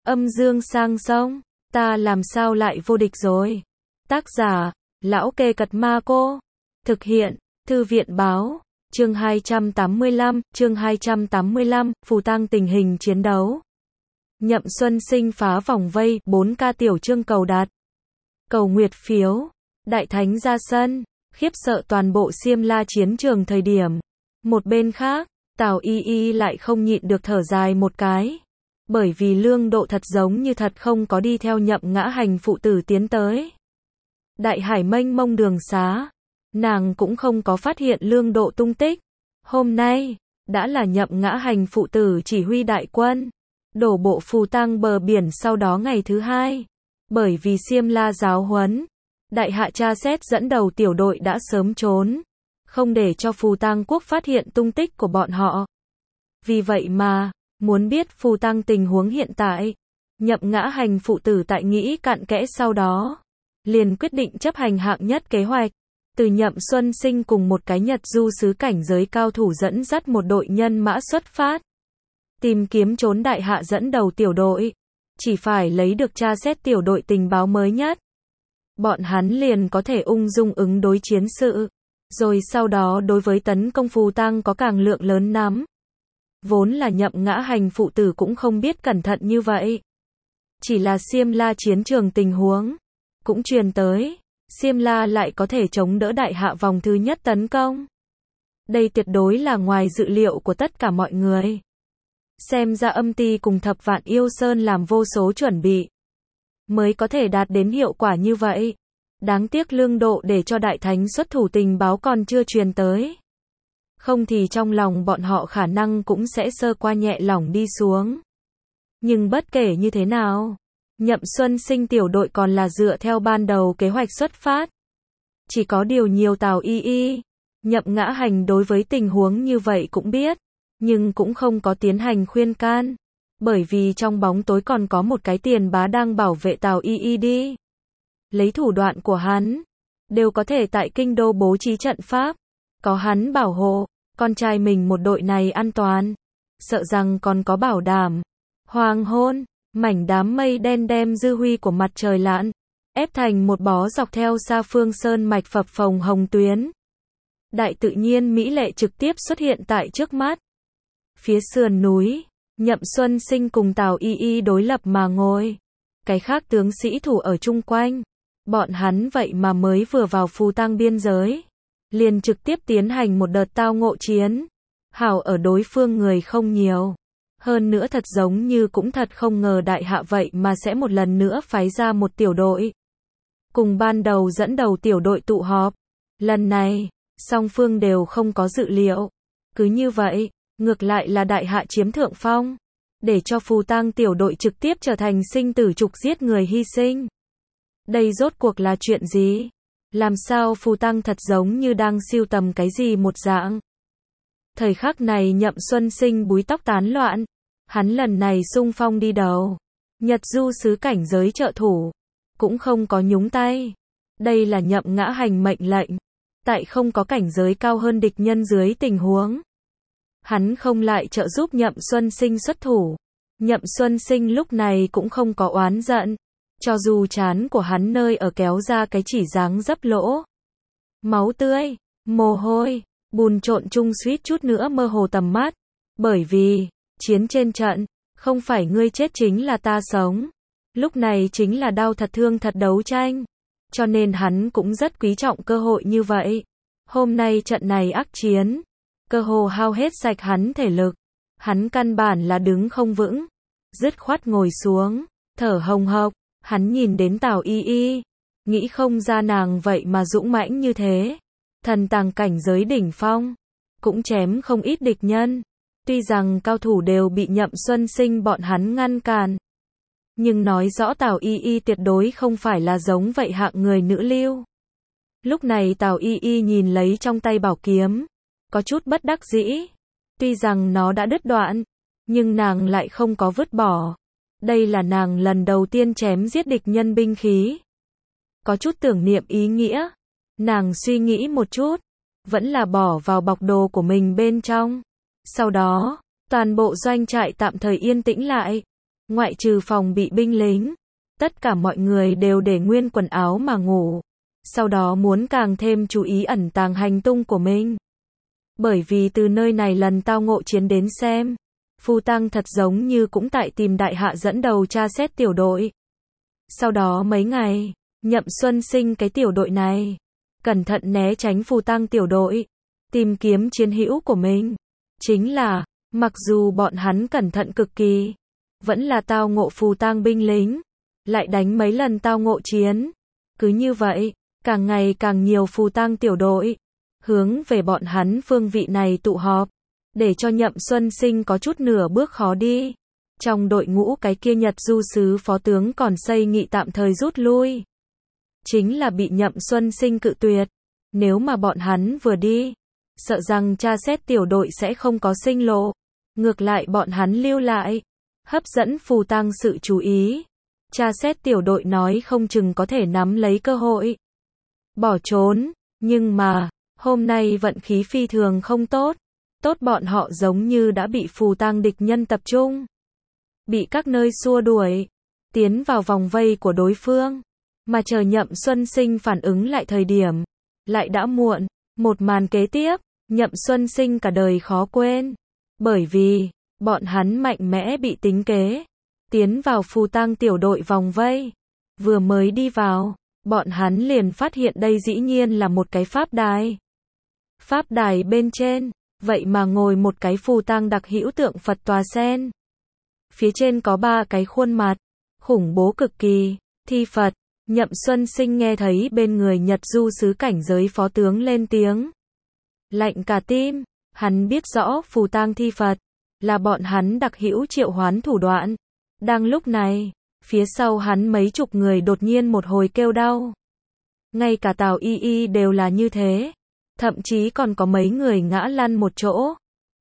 Âm dương sang sông, ta làm sao lại vô địch rồi. Tác giả, Lão Kê Cật Ma Cô. Thực hiện, Thư viện Báo. Chương 285, phù tang tình hình chiến đấu. Nhậm Xuân Sinh phá vòng vây, 4K tiểu chương cầu đạt. Cầu nguyệt phiếu, đại thánh ra sân, khiếp sợ toàn bộ Xiêm La chiến trường thời điểm. Một bên khác, Tào Y Y lại không nhịn được thở dài một cái. Bởi vì Lương Độ thật giống như thật không có đi theo Nhậm Ngã Hành phụ tử tiến tới. Đại hải mênh mông đường xá, nàng cũng không có phát hiện Lương Độ tung tích. Hôm nay, đã là Nhậm Ngã Hành phụ tử chỉ huy đại quân, đổ bộ phù tang bờ biển sau đó ngày thứ hai. Bởi vì Xiêm La giáo huấn, đại hạ tra xét dẫn đầu tiểu đội đã sớm trốn, không để cho phù tang quốc phát hiện tung tích của bọn họ. Vì vậy mà, muốn biết phù tang tình huống hiện tại, Nhậm Ngã Hành phụ tử tại nghĩ cặn kẽ sau đó, liền quyết định chấp hành hạng nhất kế hoạch. Từ Nhậm Xuân Sinh cùng một cái Nhật du sứ cảnh giới cao thủ dẫn dắt một đội nhân mã xuất phát, tìm kiếm trốn đại hạ dẫn đầu tiểu đội, chỉ phải lấy được tra xét tiểu đội tình báo mới nhất. Bọn hắn liền có thể ung dung ứng đối chiến sự, rồi sau đó đối với tấn công phù tang có càng lượng lớn nắm. Vốn là Nhậm Ngã Hành phụ tử cũng không biết cẩn thận như vậy. Chỉ là Xiêm La chiến trường tình huống cũng truyền tới, Xiêm La lại có thể chống đỡ đại hạ vòng thứ nhất tấn công. Đây tuyệt đối là ngoài dự liệu của tất cả mọi người. Xem ra Âm Ty cùng Thập Vạn Yêu Sơn làm vô số chuẩn bị, mới có thể đạt đến hiệu quả như vậy. Đáng tiếc Lương Độ để cho đại thánh xuất thủ tình báo còn chưa truyền tới. Không thì trong lòng bọn họ khả năng cũng sẽ sơ qua nhẹ lỏng đi xuống. Nhưng bất kể như thế nào, Nhậm Xuân Sinh tiểu đội còn là dựa theo ban đầu kế hoạch xuất phát. Chỉ có điều nhiều Tào Y Y, Nhậm Ngã Hành đối với tình huống như vậy cũng biết, nhưng cũng không có tiến hành khuyên can. Bởi vì trong bóng tối còn có một cái tiền bá đang bảo vệ Tào Y Y đi. Lấy thủ đoạn của hắn, đều có thể tại kinh đô bố trí trận pháp. Có hắn bảo hộ, con trai mình một đội này an toàn. Sợ rằng còn có bảo đảm. Hoàng hôn, mảnh đám mây đen đem dư huy của mặt trời lặn, ép thành một bó dọc theo Sa Phương Sơn mạch phập phồng hồng tuyến. Đại tự nhiên mỹ lệ trực tiếp xuất hiện tại trước mắt. Phía sườn núi, Nhậm Xuân Sinh cùng Tào Y Y đối lập mà ngồi. Cái khác tướng sĩ thủ ở chung quanh. Bọn hắn vậy mà mới vừa vào phù tang biên giới, liền trực tiếp tiến hành một đợt tao ngộ chiến. Hảo ở đối phương người không nhiều. Hơn nữa thật giống như cũng thật không ngờ đại hạ vậy mà sẽ một lần nữa phái ra một tiểu đội. Cùng ban đầu dẫn đầu tiểu đội tụ họp. Lần này, song phương đều không có dự liệu. Cứ như vậy, ngược lại là đại hạ chiếm thượng phong. Để cho phù tang tiểu đội trực tiếp trở thành sinh tử trục giết người hy sinh. Đây rốt cuộc là chuyện gì? Làm sao phù tang thật giống như đang sưu tầm cái gì một dạng? Thời khắc này Nhậm Xuân Sinh búi tóc tán loạn. Hắn lần này xung phong đi đầu. Nhật du sứ cảnh giới trợ thủ. Cũng không có nhúng tay. Đây là Nhậm Ngã Hành mệnh lệnh. Tại không có cảnh giới cao hơn địch nhân dưới tình huống, hắn không lại trợ giúp Nhậm Xuân Sinh xuất thủ. Nhậm Xuân Sinh lúc này cũng không có oán giận. Cho dù trán của hắn nơi ở kéo ra cái chỉ dáng dấp lỗ. Máu tươi, mồ hôi, bùn trộn chung suýt chút nữa mơ hồ tầm mắt. Bởi vì, chiến trên trận, không phải ngươi chết chính là ta sống. Lúc này chính là đau thật thương thật đấu tranh. Cho nên hắn cũng rất quý trọng cơ hội như vậy. Hôm nay trận này ác chiến, cơ hồ hao hết sạch hắn thể lực. Hắn căn bản là đứng không vững. Dứt khoát ngồi xuống, thở hồng hộc. Hắn nhìn đến Tào Y Y, nghĩ không ra nàng vậy mà dũng mãnh như thế. Thần tàng cảnh giới đỉnh phong, cũng chém không ít địch nhân. Tuy rằng cao thủ đều bị Nhậm Xuân Sinh bọn hắn ngăn cản, nhưng nói rõ Tào Y Y tuyệt đối không phải là giống vậy hạng người nữ lưu. Lúc này Tào Y Y nhìn lấy trong tay bảo kiếm, có chút bất đắc dĩ. Tuy rằng nó đã đứt đoạn, nhưng nàng lại không có vứt bỏ. Đây là nàng lần đầu tiên chém giết địch nhân binh khí. Có chút tưởng niệm ý nghĩa. Nàng suy nghĩ một chút, vẫn là bỏ vào bọc đồ của mình bên trong. Sau đó, toàn bộ doanh trại tạm thời yên tĩnh lại. Ngoại trừ phòng bị binh lính, tất cả mọi người đều để nguyên quần áo mà ngủ. Sau đó muốn càng thêm chú ý ẩn tàng hành tung của mình. Bởi vì từ nơi này lần tao ngộ chiến đến xem, Phù Tăng thật giống như cũng tại tìm đại hạ dẫn đầu tra xét tiểu đội. Sau đó mấy ngày, Nhậm Xuân Sinh cái tiểu đội này, cẩn thận né tránh Phù Tăng tiểu đội, tìm kiếm chiến hữu của mình. Chính là, mặc dù bọn hắn cẩn thận cực kỳ, vẫn là tao ngộ Phù Tăng binh lính, lại đánh mấy lần tao ngộ chiến. Cứ như vậy, càng ngày càng nhiều Phù Tăng tiểu đội, hướng về bọn hắn phương vị này tụ họp, để cho Nhậm Xuân Sinh có chút nửa bước khó đi. Trong đội ngũ cái kia Nhật Du sứ phó tướng còn xây nghị tạm thời rút lui. Chính là bị Nhậm Xuân Sinh cự tuyệt. Nếu mà bọn hắn vừa đi, sợ rằng tra xét tiểu đội sẽ không có sinh lộ. Ngược lại bọn hắn lưu lại, hấp dẫn Phù Tăng sự chú ý. Tra xét tiểu đội nói không chừng có thể nắm lấy cơ hội bỏ trốn. Nhưng mà, hôm nay vận khí phi thường không tốt. Tốt bọn họ giống như đã bị Phù Tăng địch nhân tập trung, bị các nơi xua đuổi, tiến vào vòng vây của đối phương. Mà chờ Nhậm Xuân Sinh phản ứng lại thời điểm, lại đã muộn. Một màn kế tiếp, Nhậm Xuân Sinh cả đời khó quên. Bởi vì, bọn hắn mạnh mẽ bị tính kế, tiến vào Phù Tăng tiểu đội vòng vây. Vừa mới đi vào, bọn hắn liền phát hiện đây dĩ nhiên là một cái pháp đài. Pháp đài bên trên, vậy mà ngồi một cái Phù Tăng đặc hữu tượng Phật tòa sen. Phía trên có 3 cái khuôn mặt, khủng bố cực kỳ, thi Phật. Nhậm Xuân Sinh nghe thấy bên người Nhật Du sứ cảnh giới phó tướng lên tiếng. Lạnh cả tim, hắn biết rõ Phù Tăng thi Phật, là bọn hắn đặc hữu triệu hoán thủ đoạn. Đang lúc này, phía sau hắn mấy chục người đột nhiên một hồi kêu đau. Ngay cả Tào Y Y đều là như thế. Thậm chí còn có mấy người ngã lăn một chỗ.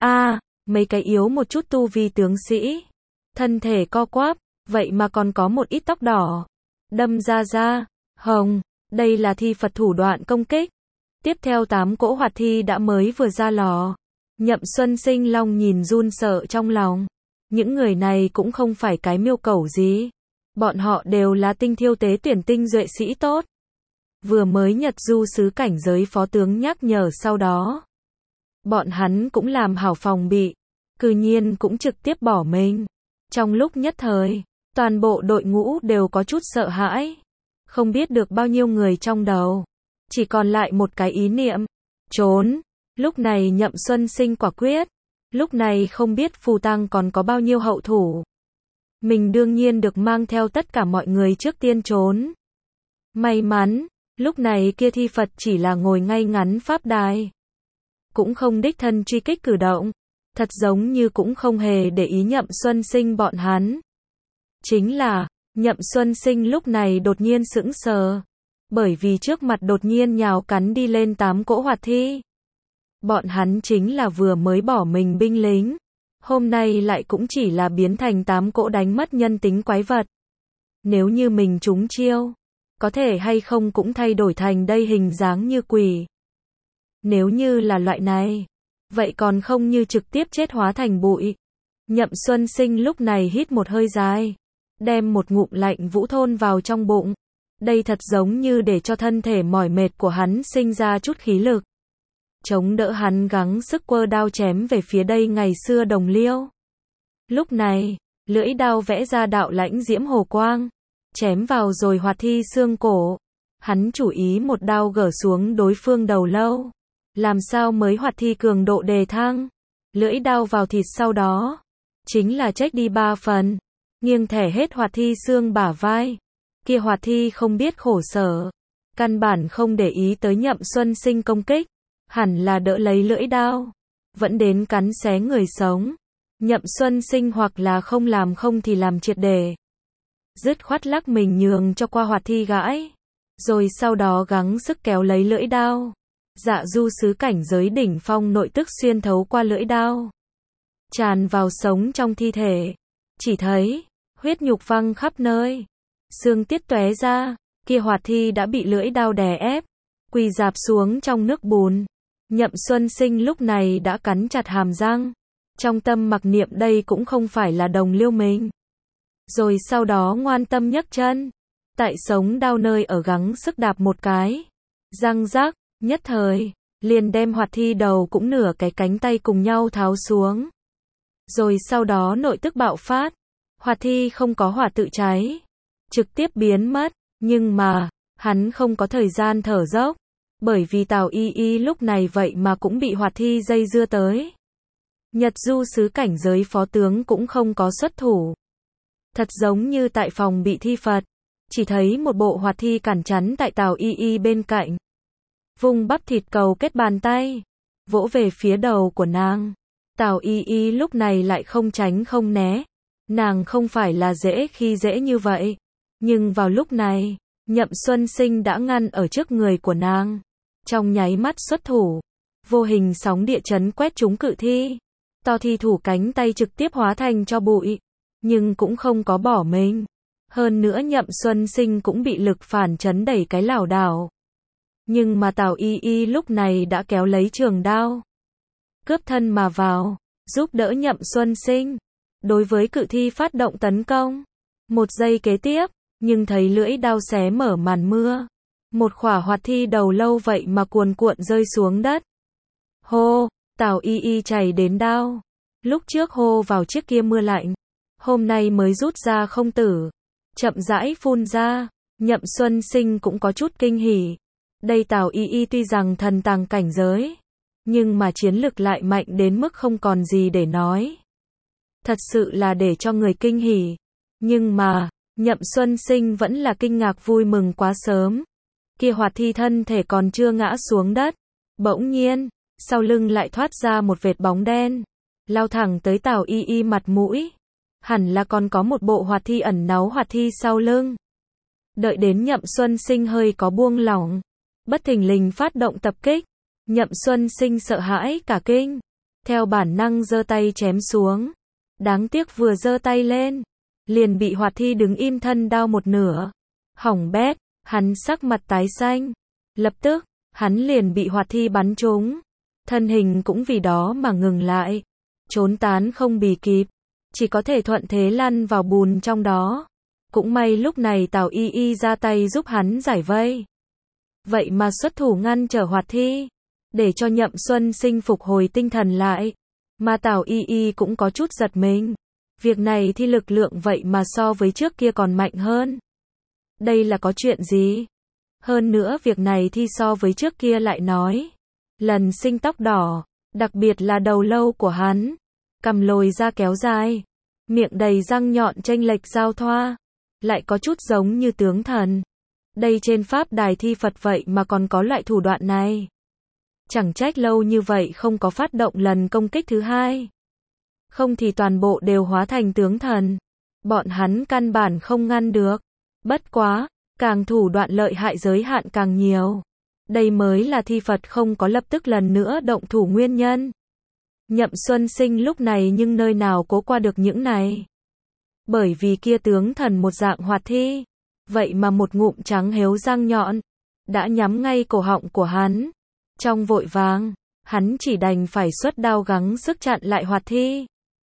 Mấy cái yếu một chút tu vi tướng sĩ. Thân thể co quắp, vậy mà còn có một ít tóc đỏ. Đâm ra, hồng, đây là thi Phật thủ đoạn công kích. Tiếp theo 8 cỗ hoạt thi đã mới vừa ra lò. Nhậm Xuân Sinh long nhìn run sợ trong lòng. Những người này cũng không phải cái miêu cẩu gì. Bọn họ đều là tinh thiêu tế tuyển tinh duệ sĩ tốt. Vừa mới Nhật Du sứ cảnh giới phó tướng nhắc nhở sau đó. Bọn hắn cũng làm hảo phòng bị. Cư nhiên cũng trực tiếp bỏ mình. Trong lúc nhất thời, toàn bộ đội ngũ đều có chút sợ hãi. Không biết được bao nhiêu người trong đầu. Chỉ còn lại một cái ý niệm. Trốn. Lúc này Nhậm Xuân Sinh quả quyết. Lúc này không biết Phù Tăng còn có bao nhiêu hậu thủ. Mình đương nhiên được mang theo tất cả mọi người trước tiên trốn. May mắn, lúc này kia thi Phật chỉ là ngồi ngay ngắn pháp đài. Cũng không đích thân truy kích cử động. Thật giống như cũng không hề để ý Nhậm Xuân Sinh bọn hắn. Chính là, Nhậm Xuân Sinh lúc này đột nhiên sững sờ. Bởi vì trước mặt đột nhiên nhào cắn đi lên 8 cỗ hoạt thi. Bọn hắn chính là vừa mới bỏ mình binh lính. Hôm nay lại cũng chỉ là biến thành 8 cỗ đánh mất nhân tính quái vật. Nếu như mình trúng chiêu, có thể hay không cũng thay đổi thành đây hình dáng như quỷ. Nếu như là loại này, vậy còn không như trực tiếp chết hóa thành bụi. Nhậm Xuân Sinh lúc này hít một hơi dài, đem một ngụm lạnh vũ thôn vào trong bụng. Đây thật giống như để cho thân thể mỏi mệt của hắn sinh ra chút khí lực. Chống đỡ hắn gắng sức quơ đao chém về phía đây ngày xưa đồng liêu. Lúc này, lưỡi đao vẽ ra đạo lãnh diễm hồ quang, chém vào rồi hoạt thi xương cổ. Hắn chủ ý một đao gỡ xuống đối phương đầu lâu. Làm sao mới hoạt thi cường độ đề thăng. Lưỡi đao vào thịt sau đó, chính là trách đi 3 phần. Nghiêng thẻ hết hoạt thi xương bả vai. Kia hoạt thi không biết khổ sở. Căn bản không để ý tới Nhậm Xuân Sinh công kích. Hẳn là đỡ lấy lưỡi đao. Vẫn đến cắn xé người sống. Nhậm Xuân Sinh hoặc là không làm không thì làm triệt để. Dứt khoát lắc mình nhường cho qua hoạt thi gãi. Rồi sau đó gắng sức kéo lấy lưỡi đao. Dạ Du sứ cảnh giới đỉnh phong nội tức xuyên thấu qua lưỡi đao. Tràn vào sống trong thi thể. Chỉ thấy, huyết nhục văng khắp nơi. Xương tiết tóe ra, kia hoạt thi đã bị lưỡi đao đè ép. Quỳ rạp xuống trong nước bùn. Nhậm Xuân Sinh lúc này đã cắn chặt hàm răng. Trong tâm mặc niệm đây cũng không phải là đồng liêu mình. rồi sau đó ngoan tâm nhấc chân. Tại sống đao nơi ở gắng sức đạp một cái. Răng rắc, nhất thời, liền đem Hoạt Thi đầu cũng nửa cái cánh tay cùng nhau tháo xuống. Rồi sau đó nội tức bạo phát. Hoạt Thi không có hỏa tự cháy, trực tiếp biến mất, nhưng mà, hắn không có thời gian thở dốc, bởi vì Tào Y Y lúc này vậy mà cũng bị Hoạt Thi dây dưa tới. Nhật Du sứ cảnh giới phó tướng cũng không có xuất thủ. Thật giống như tại phòng bị thi Phật, chỉ thấy một bộ Hoạt Thi cản chắn tại Tào Y Y bên cạnh. Vùng bắp thịt cầu kết bàn tay, vỗ về phía đầu của nàng. Tào Y Y lúc này lại không tránh không né. Nàng không phải là dễ khi dễ như vậy. Nhưng vào lúc này, Nhậm Xuân Sinh đã ngăn ở trước người của nàng. Trong nháy mắt xuất thủ, vô hình sóng địa chấn quét trúng cự thi. To thi thủ cánh tay trực tiếp hóa thành cho bụi, nhưng cũng không có bỏ mình. Hơn nữa Nhậm Xuân Sinh cũng bị lực phản chấn đẩy cái lảo đảo. Nhưng mà Tào Y Y lúc này đã kéo lấy trường đao, cướp thân mà vào, giúp đỡ Nhậm Xuân Sinh. Đối với cự thi phát động tấn công. Một giây kế tiếp, nhưng thấy lưỡi đao xé mở màn mưa. Một khỏa Hoạt Thi đầu lâu vậy mà cuồn cuộn rơi xuống đất. Hô, Tào Y Y chảy đến đao. Lúc trước hô vào chiếc kia mưa lạnh, hôm nay mới rút ra không tử. Chậm rãi phun ra, Nhậm Xuân Sinh cũng có chút kinh hỉ. Đây Tào Y Y tuy rằng thần tàng cảnh giới, nhưng mà chiến lực lại mạnh đến mức không còn gì để nói. Thật sự là để cho người kinh hỉ. Nhưng mà, Nhậm Xuân Sinh vẫn là kinh ngạc vui mừng quá sớm. Kia Hoạt Thi thân thể còn chưa ngã xuống đất. Bỗng nhiên, sau lưng lại thoát ra một vệt bóng đen. Lao thẳng tới Tào Y Y mặt mũi. Hẳn là còn có một bộ Hoạt Thi ẩn náu Hoạt Thi sau lưng. Đợi đến Nhậm Xuân Sinh hơi có buông lỏng, bất thình lình phát động tập kích. Nhậm Xuân Sinh sợ hãi cả kinh. Theo bản năng giơ tay chém xuống. Đáng tiếc vừa giơ tay lên, liền bị Hoạt Thi đứng im thân đao một nửa. Hỏng bét, hắn sắc mặt tái xanh. Lập tức, hắn liền bị Hoạt Thi bắn trúng. Thân hình cũng vì đó mà ngừng lại. Trốn tán không bì kịp. Chỉ có thể thuận thế lăn vào bùn trong đó. Cũng may lúc này Tào Y Y ra tay giúp hắn giải vây. Vậy mà xuất thủ ngăn trở Hoạt Thi, để cho Nhậm Xuân Sinh phục hồi tinh thần lại. Mà Tào Y Y cũng có chút giật mình. Việc này thì lực lượng vậy mà so với trước kia còn mạnh hơn. Đây là có chuyện gì? Hơn nữa việc này thì so với trước kia lại nói. Lần sinh tóc đỏ, đặc biệt là đầu lâu của hắn. Cằm lồi ra kéo dài. Miệng đầy răng nhọn chênh lệch giao thoa. Lại có chút giống như tướng thần. Đây trên pháp đài thi Phật vậy mà còn có loại thủ đoạn này. Chẳng trách lâu như vậy không có phát động lần công kích thứ hai. Không thì toàn bộ đều hóa thành tướng thần. Bọn hắn căn bản không ngăn được. Bất quá, càng thủ đoạn lợi hại giới hạn càng nhiều. Đây mới là thi Phật không có lập tức lần nữa động thủ nguyên nhân. Nhậm Xuân Sinh lúc này nhưng nơi nào cố qua được những này. Bởi vì kia tướng thần một dạng Hoạt Thi. Vậy mà một ngụm trắng héo răng nhọn. Đã nhắm ngay cổ họng của hắn. Trong vội vàng, hắn chỉ đành phải xuất đao gắng sức chặn lại Hoạt Thi.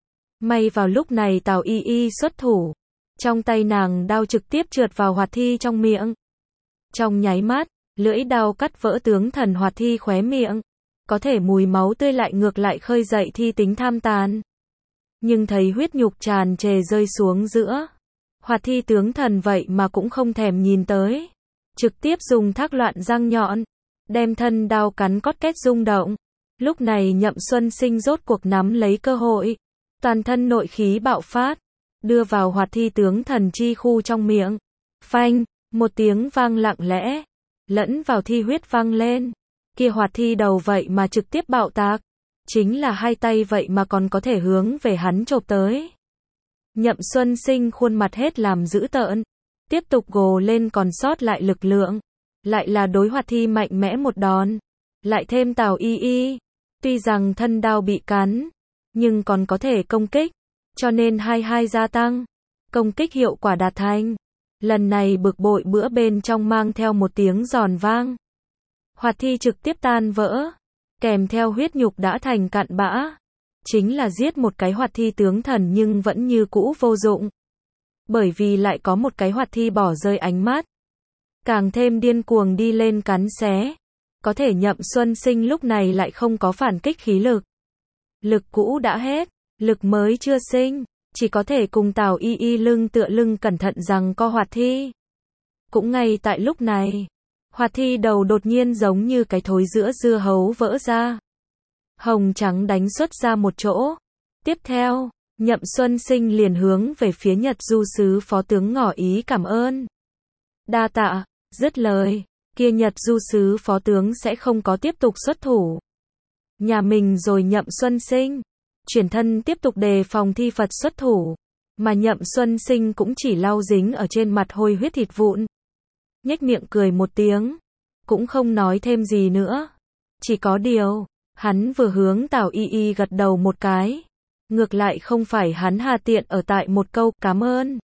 May vào lúc này Tào Y Y xuất thủ. Trong tay nàng đao trực tiếp trượt vào Hoạt Thi trong miệng. Trong nháy mắt, lưỡi đao cắt vỡ tướng thần Hoạt Thi khóe miệng. Có thể mùi máu tươi lại ngược lại khơi dậy thi tính tham tàn. Nhưng thấy huyết nhục tràn trề rơi xuống giữa. Hoạt Thi tướng thần vậy mà cũng không thèm nhìn tới. Trực tiếp dùng thác loạn răng nhọn. Đem thân đao cắn cót két rung động. Lúc này Nhậm Xuân Sinh rốt cuộc nắm lấy cơ hội. Toàn thân nội khí bạo phát. Đưa vào Hoạt Thi tướng thần chi khu trong miệng. Phanh, một tiếng vang lặng lẽ. Lẫn vào thi huyết vang lên. Kia Hoạt Thi đầu vậy mà trực tiếp bạo tạc. Chính là hai tay vậy mà còn có thể hướng về hắn chộp tới. Nhậm Xuân Sinh khuôn mặt hết làm dữ tợn. Tiếp tục gồ lên còn sót lại lực lượng. Lại là đối Hoạt Thi mạnh mẽ một đòn. Lại thêm Tào Y Y. Tuy rằng thân đao bị cắn, nhưng còn có thể công kích. Cho nên hai gia tăng. Công kích hiệu quả đạt thành. Lần này bực bội bữa bên trong mang theo một tiếng giòn vang. Hoạt Thi trực tiếp tan vỡ. Kèm theo huyết nhục đã thành cặn bã. Chính là giết một cái Hoạt Thi tướng thần nhưng vẫn như cũ vô dụng. bởi vì lại có một cái hoạt thi bỏ rơi ánh mắt. Càng thêm điên cuồng đi lên cắn xé. Có thể Nhậm Xuân Sinh lúc này lại không có phản kích khí lực. Lực cũ đã hết, lực mới chưa sinh, chỉ có thể cùng Tào Y Y lưng tựa lưng cẩn thận giằng co hoạt thi. Cũng ngay tại lúc này, hoạt thi đầu đột nhiên giống như cái thối giữa dưa hấu vỡ ra. Hồng trắng đánh xuất ra một chỗ. Tiếp theo, Nhậm Xuân Sinh liền hướng về phía Nhật Du sứ phó tướng ngỏ ý cảm ơn. Đa tạ, dứt lời, kia Nhật Du sứ phó tướng sẽ không có tiếp tục xuất thủ. Nhà mình rồi Nhậm Xuân Sinh, chuyển thân tiếp tục đề phòng thi Phật xuất thủ, mà Nhậm Xuân Sinh cũng chỉ lau dính ở trên mặt hôi huyết thịt vụn. Nhếch miệng cười một tiếng, cũng không nói thêm gì nữa. Chỉ có điều, hắn vừa hướng Tào Y Y gật đầu một cái. Ngược lại không phải hắn hà tiện ở tại một câu cảm ơn.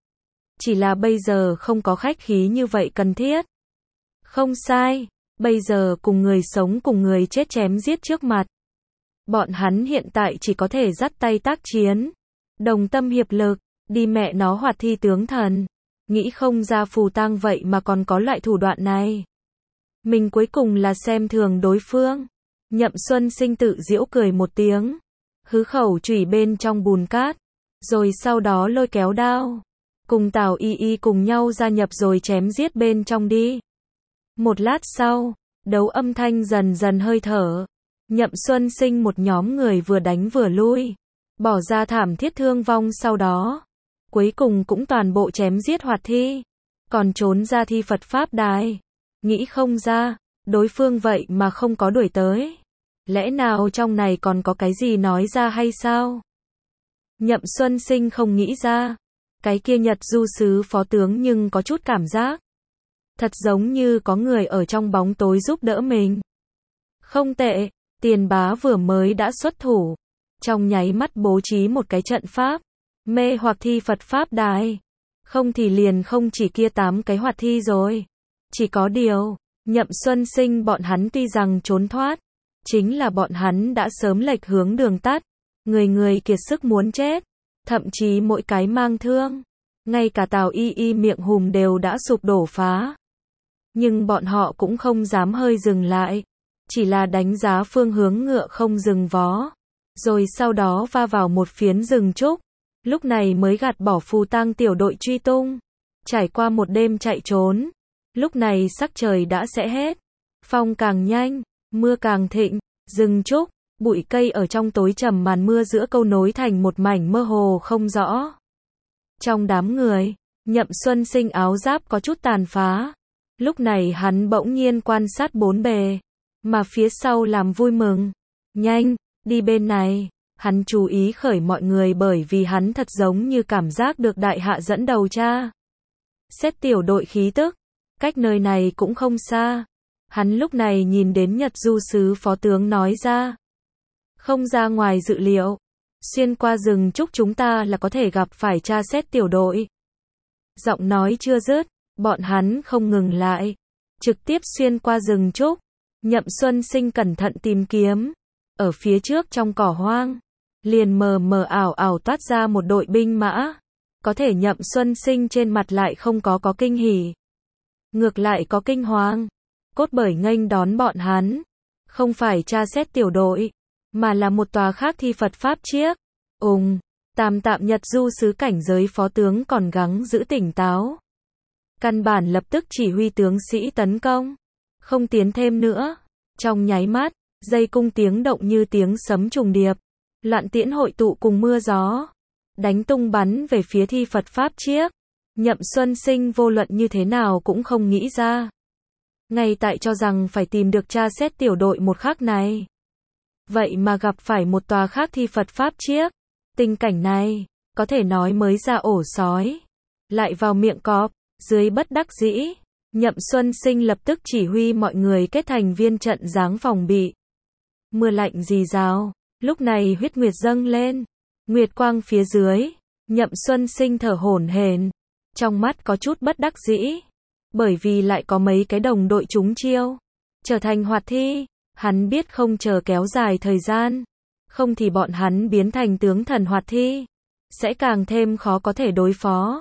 Chỉ là bây giờ không có khách khí như vậy cần thiết. Không sai, bây giờ cùng người sống cùng người chết chém giết trước mặt. Bọn hắn hiện tại chỉ có thể dắt tay tác chiến. Đồng tâm hiệp lực, đi mẹ nó hoạt thi tướng thần. Nghĩ không ra phù tang vậy mà còn có loại thủ đoạn này. Mình cuối cùng là xem thường đối phương. Nhậm Xuân Sinh tự giễu cười một tiếng. Hứ khẩu chủy bên trong bùn cát. Rồi sau đó lôi kéo đao. Cùng Tào Y Y cùng nhau gia nhập rồi chém giết bên trong đi. Một lát sau, đấu âm thanh dần dần hơi thở. Nhậm Xuân Sinh một nhóm người vừa đánh vừa lui. Bỏ ra thảm thiết thương vong sau đó. Cuối cùng cũng toàn bộ chém giết hoạt thi. Còn trốn ra thi Phật Pháp đài. Nghĩ không ra, đối phương vậy mà không có đuổi tới. Lẽ nào trong này còn có cái gì nói ra hay sao? Nhậm Xuân Sinh không nghĩ ra. Cái kia Nhật Du sứ phó tướng nhưng có chút cảm giác. Thật giống như có người ở trong bóng tối giúp đỡ mình. Không tệ, Tiền Bá vừa mới đã xuất thủ. Trong nháy mắt bố trí một cái trận pháp. Mê hoặc thi Phật Pháp đài. Không thì liền không chỉ kia 8 cái hoạt thi rồi. Chỉ có điều, Nhậm Xuân Sinh bọn hắn tuy rằng trốn thoát. Chính là bọn hắn đã sớm lệch hướng đường tắt. Người người kiệt sức muốn chết. Thậm chí mỗi cái mang thương. Ngay cả Tào Y Y miệng hùm đều đã sụp đổ phá. Nhưng bọn họ cũng không dám hơi dừng lại. Chỉ là đánh giá phương hướng ngựa không dừng vó. Rồi sau đó va vào một phiến rừng trúc. Lúc này mới gạt bỏ phù tang tiểu đội truy tung. Trải qua một đêm chạy trốn. Lúc này sắc trời đã sẽ hết. Phong càng nhanh, mưa càng thịnh. Rừng trúc, bụi cây ở trong tối trầm màn mưa giữa câu nối thành một mảnh mơ hồ không rõ. Trong đám người, Nhậm Xuân Sinh áo giáp có chút tàn phá. Lúc này hắn bỗng nhiên quan sát bốn bề. Mà phía sau làm vui mừng. Nhanh, đi bên này. Hắn chú ý khởi mọi người bởi vì hắn thật giống như cảm giác được đại hạ dẫn đầu cha. Xét tiểu đội khí tức. Cách nơi này cũng không xa. Hắn lúc này nhìn đến Nhật Du sứ phó tướng nói ra. Không ra ngoài dự liệu. Xuyên qua rừng trúc chúng ta là có thể gặp phải tra xét tiểu đội. Giọng nói chưa dứt, bọn hắn không ngừng lại. Trực tiếp xuyên qua rừng trúc. Nhậm Xuân Sinh cẩn thận tìm kiếm. Ở phía trước trong cỏ hoang. Liền mờ mờ ảo ảo toát ra một đội binh mã. Có thể Nhậm Xuân Sinh trên mặt lại không có kinh hỉ. Ngược lại có kinh hoàng. Cốt bởi nghênh đón bọn hắn. Không phải tra xét tiểu đội. Mà là một tòa khác thi Phật Pháp chiếc. Tạm Nhật Du sứ cảnh giới phó tướng còn gắng giữ tỉnh táo. Căn bản lập tức chỉ huy tướng sĩ tấn công. Không tiến thêm nữa. Trong nháy mắt, dây cung tiếng động như tiếng sấm trùng điệp. Loạn tiễn hội tụ cùng mưa gió. Đánh tung bắn về phía thi Phật Pháp chiếc. Nhậm Xuân Sinh vô luận như thế nào cũng không nghĩ ra. Ngay tại cho rằng phải tìm được tra xét tiểu đội một khắc này. Vậy mà gặp phải một tòa khác thi Phật Pháp chiếc. Tình cảnh này, có thể nói mới ra ổ sói. Lại vào miệng cọp, dưới bất đắc dĩ. Nhậm Xuân Sinh lập tức chỉ huy mọi người kết thành viên trận giáng phòng bị. Mưa lạnh rì rào, lúc này huyết nguyệt dâng lên. Nguyệt quang phía dưới, Nhậm Xuân Sinh thở hổn hển, trong mắt có chút bất đắc dĩ. Bởi vì lại có mấy cái đồng đội trúng chiêu. Trở thành hoạt thi, hắn biết không chờ kéo dài thời gian. Không thì bọn hắn biến thành tướng thần hoạt thi. Sẽ càng thêm khó có thể đối phó.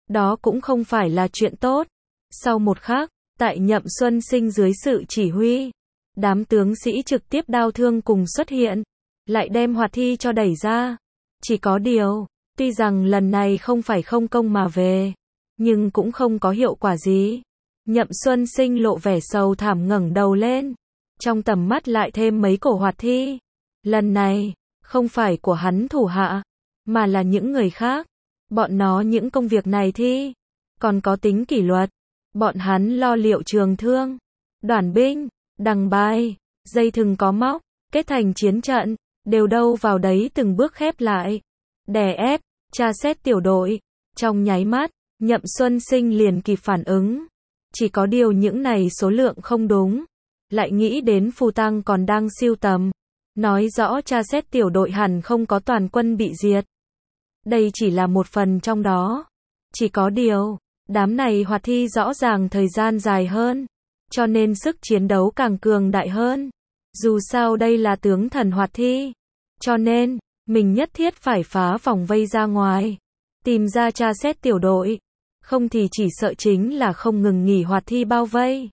Đó cũng không phải là chuyện tốt. Sau một khắc, tại Nhậm Xuân Sinh dưới sự chỉ huy, đám tướng sĩ trực tiếp đao thương cùng xuất hiện, lại đem hoạt thi cho đẩy ra. Chỉ có điều, tuy rằng lần này không phải không công mà về, nhưng cũng không có hiệu quả gì. Nhậm Xuân Sinh lộ vẻ sầu thảm ngẩng đầu lên, trong tầm mắt lại thêm mấy cổ hoạt thi. Lần này, không phải của hắn thủ hạ, mà là những người khác. Bọn nó những công việc này thi, còn có tính kỷ luật. Bọn hắn lo liệu trường thương, đoàn binh, đằng bài, dây thừng có móc, kết thành chiến trận, đều đâu vào đấy từng bước khép lại. Đè ép, tra xét tiểu đội. Trong nháy mắt, Nhậm Xuân Sinh liền kịp phản ứng. Chỉ có điều những này số lượng không đúng. Lại nghĩ đến Phù Tăng còn đang siêu tầm. Nói rõ tra xét tiểu đội hẳn không có toàn quân bị diệt. Đây chỉ là một phần trong đó. Chỉ có điều, đám này hoạt thi rõ ràng thời gian dài hơn, cho nên sức chiến đấu càng cường đại hơn. Dù sao đây là tướng thần hoạt thi, cho nên, mình nhất thiết phải phá vòng vây ra ngoài, tìm ra tra xét tiểu đội, không thì chỉ sợ chính là không ngừng nghỉ hoạt thi bao vây.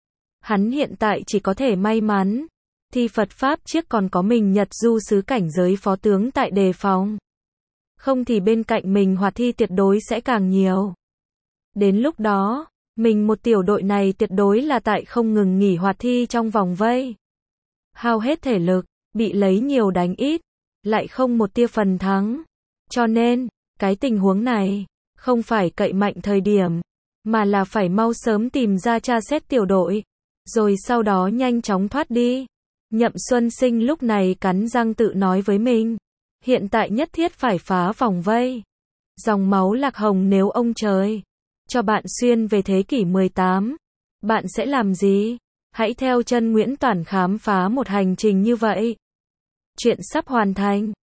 Hắn hiện tại chỉ có thể may mắn, thi Phật Pháp chiếc còn có mình Nhật Du sứ cảnh giới phó tướng tại đề phòng. Không thì bên cạnh mình hoạt thi tuyệt đối sẽ càng nhiều. Đến lúc đó, mình một tiểu đội này tuyệt đối là tại không ngừng nghỉ hoạt thi trong vòng vây. Hao hết thể lực, bị lấy nhiều đánh ít, lại không một tia phần thắng. Cho nên, cái tình huống này, không phải cậy mạnh thời điểm, mà là phải mau sớm tìm ra tra xét tiểu đội, rồi sau đó nhanh chóng thoát đi. Nhậm Xuân Sinh lúc này cắn răng tự nói với mình, hiện tại nhất thiết phải phá vòng vây. Dòng máu Lạc Hồng nếu ông trời cho bạn xuyên về thế kỷ 18, bạn sẽ làm gì? Hãy theo chân Nguyễn Toản khám phá một hành trình như vậy. Chuyện sắp hoàn thành.